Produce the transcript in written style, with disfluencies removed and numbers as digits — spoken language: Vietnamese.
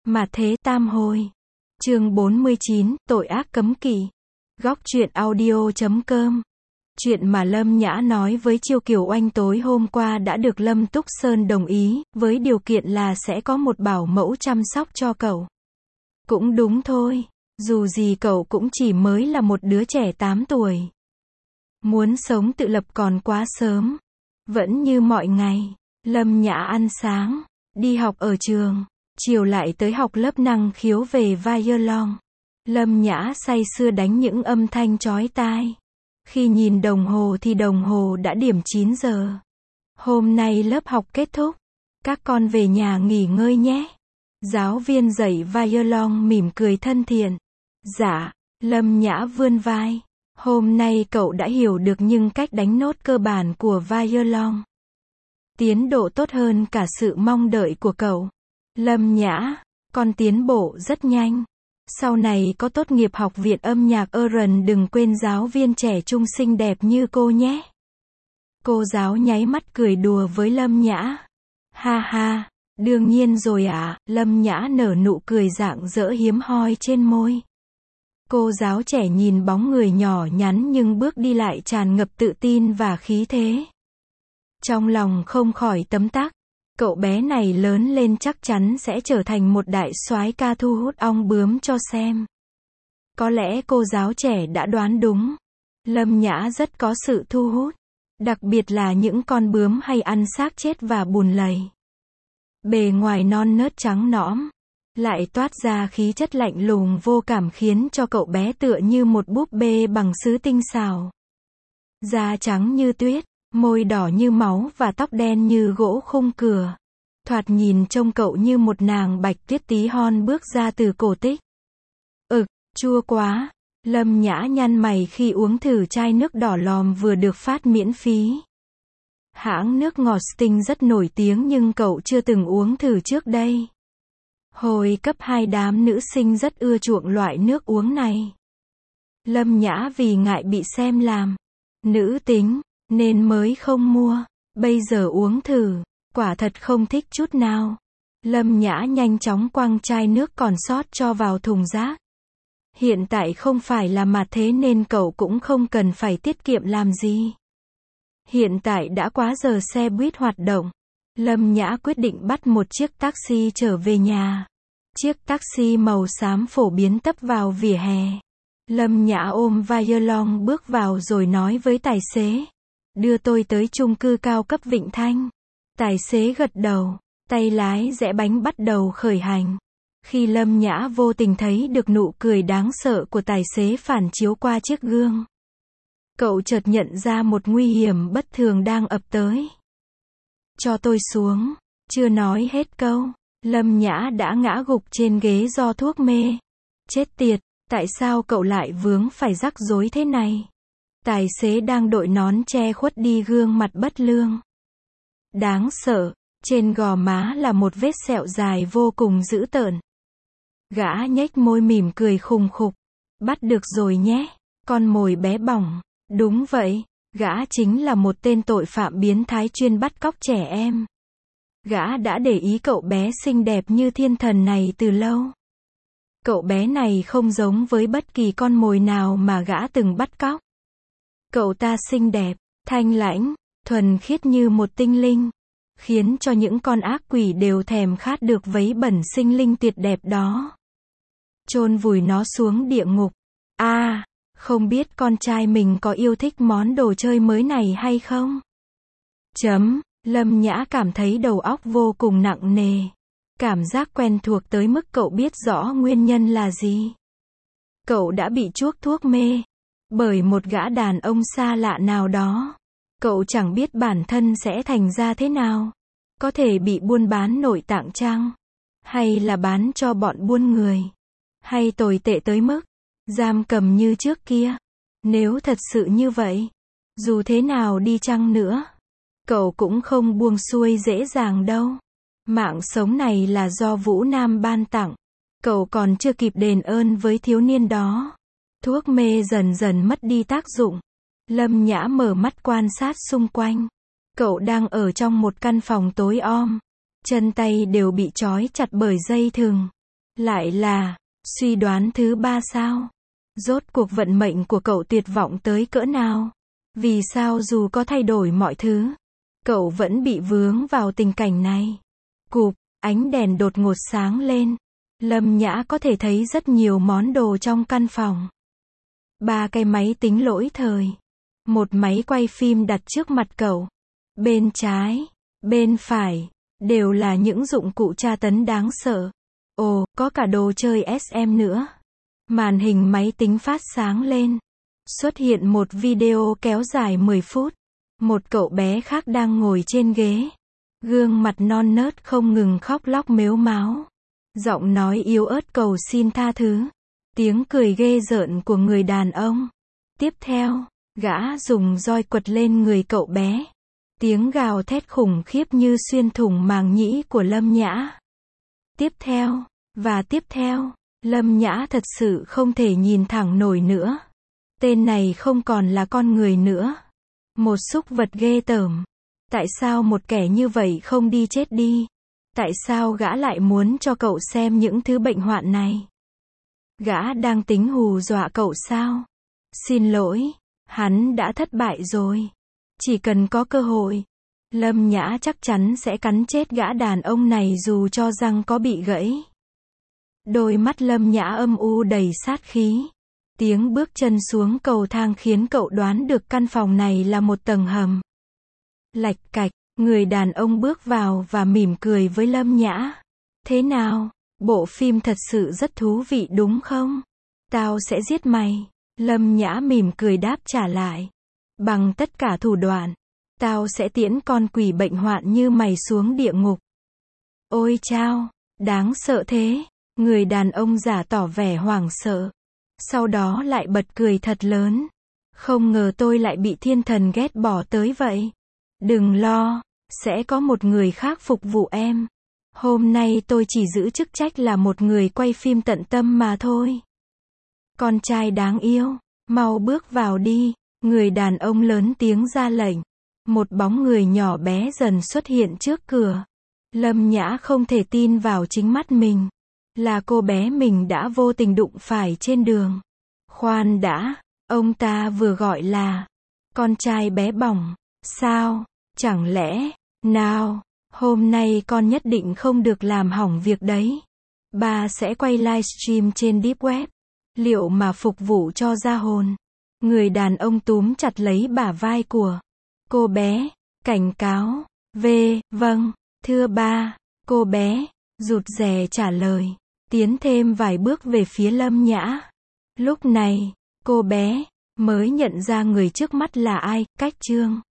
Mà thế tam hồi. Chương 49, tội ác cấm kỵ. Góc truyện audio.com. Chuyện mà Lâm Nhã nói với Chiêu Kiều Oanh tối hôm qua đã được Lâm Túc Sơn đồng ý, với điều kiện là sẽ có một bảo mẫu chăm sóc cho cậu. Cũng đúng thôi, dù gì cậu cũng chỉ mới là một đứa trẻ 8 tuổi. Muốn sống tự lập còn quá sớm. Vẫn như mọi ngày, Lâm Nhã ăn sáng, đi học ở trường, chiều lại tới học lớp năng khiếu về violon. Lâm Nhã say sưa đánh những âm thanh chói tai. Khi nhìn đồng hồ thì đồng hồ đã điểm 9 giờ. Hôm nay lớp học kết thúc. Các con về nhà nghỉ ngơi nhé. Giáo viên dạy violon mỉm cười thân thiện. Dạ, Lâm Nhã vươn vai. Hôm nay cậu đã hiểu được những cách đánh nốt cơ bản của violon. Tiến độ tốt hơn cả sự mong đợi của cậu. Lâm Nhã, con tiến bộ rất nhanh. Sau này có tốt nghiệp học viện âm nhạc Aaron đừng quên giáo viên trẻ trung xinh đẹp như cô nhé. Cô giáo nháy mắt cười đùa với Lâm Nhã. Ha ha, đương nhiên rồi ạ. Lâm Nhã nở nụ cười rạng rỡ hiếm hoi trên môi. Cô giáo trẻ nhìn bóng người nhỏ nhắn nhưng bước đi lại tràn ngập tự tin và khí thế. Trong lòng không khỏi tấm tắc. Cậu bé này lớn lên chắc chắn sẽ trở thành một đại soái ca thu hút ong bướm cho xem. Có lẽ cô giáo trẻ đã đoán đúng. Lâm Nhã rất có sự thu hút. Đặc biệt là những con bướm hay ăn xác chết và bùn lầy. Bề ngoài non nớt trắng nõm, lại toát ra khí chất lạnh lùng vô cảm khiến cho cậu bé tựa như một búp bê bằng sứ tinh xảo. Da trắng như tuyết, môi đỏ như máu và tóc đen như gỗ khung cửa. Thoạt nhìn trông cậu như một nàng bạch tuyết tí hon bước ra từ cổ tích. Chua quá. Lâm Nhã nhăn mày khi uống thử chai nước đỏ lòm vừa được phát miễn phí. Hãng nước ngọt Sting rất nổi tiếng nhưng cậu chưa từng uống thử trước đây. Hồi cấp 2 đám nữ sinh rất ưa chuộng loại nước uống này. Lâm Nhã vì ngại bị xem làm nữ tính, nên mới không mua. Bây giờ uống thử, quả thật không thích chút nào. Lâm Nhã nhanh chóng quăng chai nước còn sót cho vào thùng rác. Hiện tại không phải là mặt thế nên cậu cũng không cần phải tiết kiệm làm gì. Hiện tại đã quá giờ xe buýt hoạt động. Lâm Nhã quyết định bắt một chiếc taxi trở về nhà. Chiếc taxi màu xám phổ biến tấp vào vỉa hè. Lâm Nhã ôm violon bước vào rồi nói với tài xế. Đưa tôi tới chung cư cao cấp Vịnh Thanh. Tài xế gật đầu. Tay lái rẽ bánh bắt đầu khởi hành. Khi Lâm Nhã vô tình thấy được nụ cười đáng sợ của tài xế phản chiếu qua chiếc gương. Cậu chợt nhận ra một nguy hiểm bất thường đang ập tới. Cho tôi xuống. Chưa nói hết câu, Lâm Nhã đã ngã gục trên ghế do thuốc mê. Chết tiệt, tại sao cậu lại vướng phải rắc rối thế này? Tài xế đang đội nón che khuất đi gương mặt bất lương. Đáng sợ, trên gò má là một vết sẹo dài vô cùng dữ tợn. Gã nhếch môi mỉm cười khùng khục. Bắt được rồi nhé, con mồi bé bỏng. Đúng vậy, gã chính là một tên tội phạm biến thái chuyên bắt cóc trẻ em. Gã đã để ý cậu bé xinh đẹp như thiên thần này từ lâu. Cậu bé này không giống với bất kỳ con mồi nào mà gã từng bắt cóc. Cậu ta xinh đẹp, thanh lãnh, thuần khiết như một tinh linh, khiến cho những con ác quỷ đều thèm khát được vấy bẩn sinh linh tuyệt đẹp đó. Chôn vùi nó xuống địa ngục. Không biết con trai mình có yêu thích món đồ chơi mới này hay không? Lâm Nhã cảm thấy đầu óc vô cùng nặng nề. Cảm giác quen thuộc tới mức cậu biết rõ nguyên nhân là gì. Cậu đã bị chuốc thuốc mê bởi một gã đàn ông xa lạ nào đó. Cậu chẳng biết bản thân sẽ thành ra thế nào. Có thể bị buôn bán nội tạng chăng? Hay là bán cho bọn buôn người? Hay tồi tệ tới mức giam cầm như trước kia? Nếu thật sự như vậy, dù thế nào đi chăng nữa, cậu cũng không buông xuôi dễ dàng đâu. Mạng sống này là do Vũ Nam ban tặng. Cậu còn chưa kịp đền ơn với thiếu niên đó. Thuốc mê dần dần mất đi tác dụng. Lâm Nhã mở mắt quan sát xung quanh. Cậu đang ở trong một căn phòng tối om. Chân tay đều bị trói chặt bởi dây thừng. Lại là suy đoán thứ ba sao? Rốt cuộc vận mệnh của cậu tuyệt vọng tới cỡ nào? Vì sao dù có thay đổi mọi thứ, cậu vẫn bị vướng vào tình cảnh này? Cụp, ánh đèn đột ngột sáng lên. Lâm Nhã có thể thấy rất nhiều món đồ trong căn phòng. 3 cái máy tính lỗi thời. Một máy quay phim đặt trước mặt cậu. Bên trái, bên phải, đều là những dụng cụ tra tấn đáng sợ. Ồ, có cả đồ chơi SM nữa. Màn hình máy tính phát sáng lên. Xuất hiện một video kéo dài 10 phút. Một cậu bé khác đang ngồi trên ghế. Gương mặt non nớt không ngừng khóc lóc mếu máo. Giọng nói yếu ớt cầu xin tha thứ. Tiếng cười ghê rợn của người đàn ông. Tiếp theo, gã dùng roi quật lên người cậu bé. Tiếng gào thét khủng khiếp như xuyên thủng màng nhĩ của Lâm Nhã. Tiếp theo, và tiếp theo, Lâm Nhã thật sự không thể nhìn thẳng nổi nữa. Tên này không còn là con người nữa. Một súc vật ghê tởm. Tại sao một kẻ như vậy không đi chết đi? Tại sao gã lại muốn cho cậu xem những thứ bệnh hoạn này? Gã đang tính hù dọa cậu sao? Xin lỗi, hắn đã thất bại rồi. Chỉ cần có cơ hội, Lâm Nhã chắc chắn sẽ cắn chết gã đàn ông này dù cho răng có bị gãy. Đôi mắt Lâm Nhã âm u đầy sát khí. Tiếng bước chân xuống cầu thang khiến cậu đoán được căn phòng này là một tầng hầm. Lạch cạch, người đàn ông bước vào và mỉm cười với Lâm Nhã. Thế nào, bộ phim thật sự rất thú vị đúng không? Tao sẽ giết mày. Lâm Nhã mỉm cười đáp trả lại. Bằng tất cả thủ đoạn, tao sẽ tiễn con quỷ bệnh hoạn như mày xuống địa ngục. Ôi chao, đáng sợ thế. Người đàn ông giả tỏ vẻ hoảng sợ. Sau đó lại bật cười thật lớn. Không ngờ tôi lại bị thiên thần ghét bỏ tới vậy. Đừng lo, sẽ có một người khác phục vụ em. Hôm nay tôi chỉ giữ chức trách là một người quay phim tận tâm mà thôi. Con trai đáng yêu, mau bước vào đi. Người đàn ông lớn tiếng ra lệnh. Một bóng người nhỏ bé dần xuất hiện trước cửa. Lâm Nhã không thể tin vào chính mắt mình. Là cô bé mình đã vô tình đụng phải trên đường. Khoan đã, ông ta vừa gọi là con trai bé bỏng. Sao? Chẳng lẽ, nào, hôm nay con nhất định không được làm hỏng việc đấy. Ba sẽ quay livestream trên Deep Web. Liệu mà phục vụ cho ra hồn? Người đàn ông túm chặt lấy bả vai của cô bé, cảnh cáo. Vâng, thưa ba. Cô bé rụt rè trả lời, tiến thêm vài bước về phía Lâm Nhã. Lúc này, cô bé mới nhận ra người trước mắt là ai. Cách chương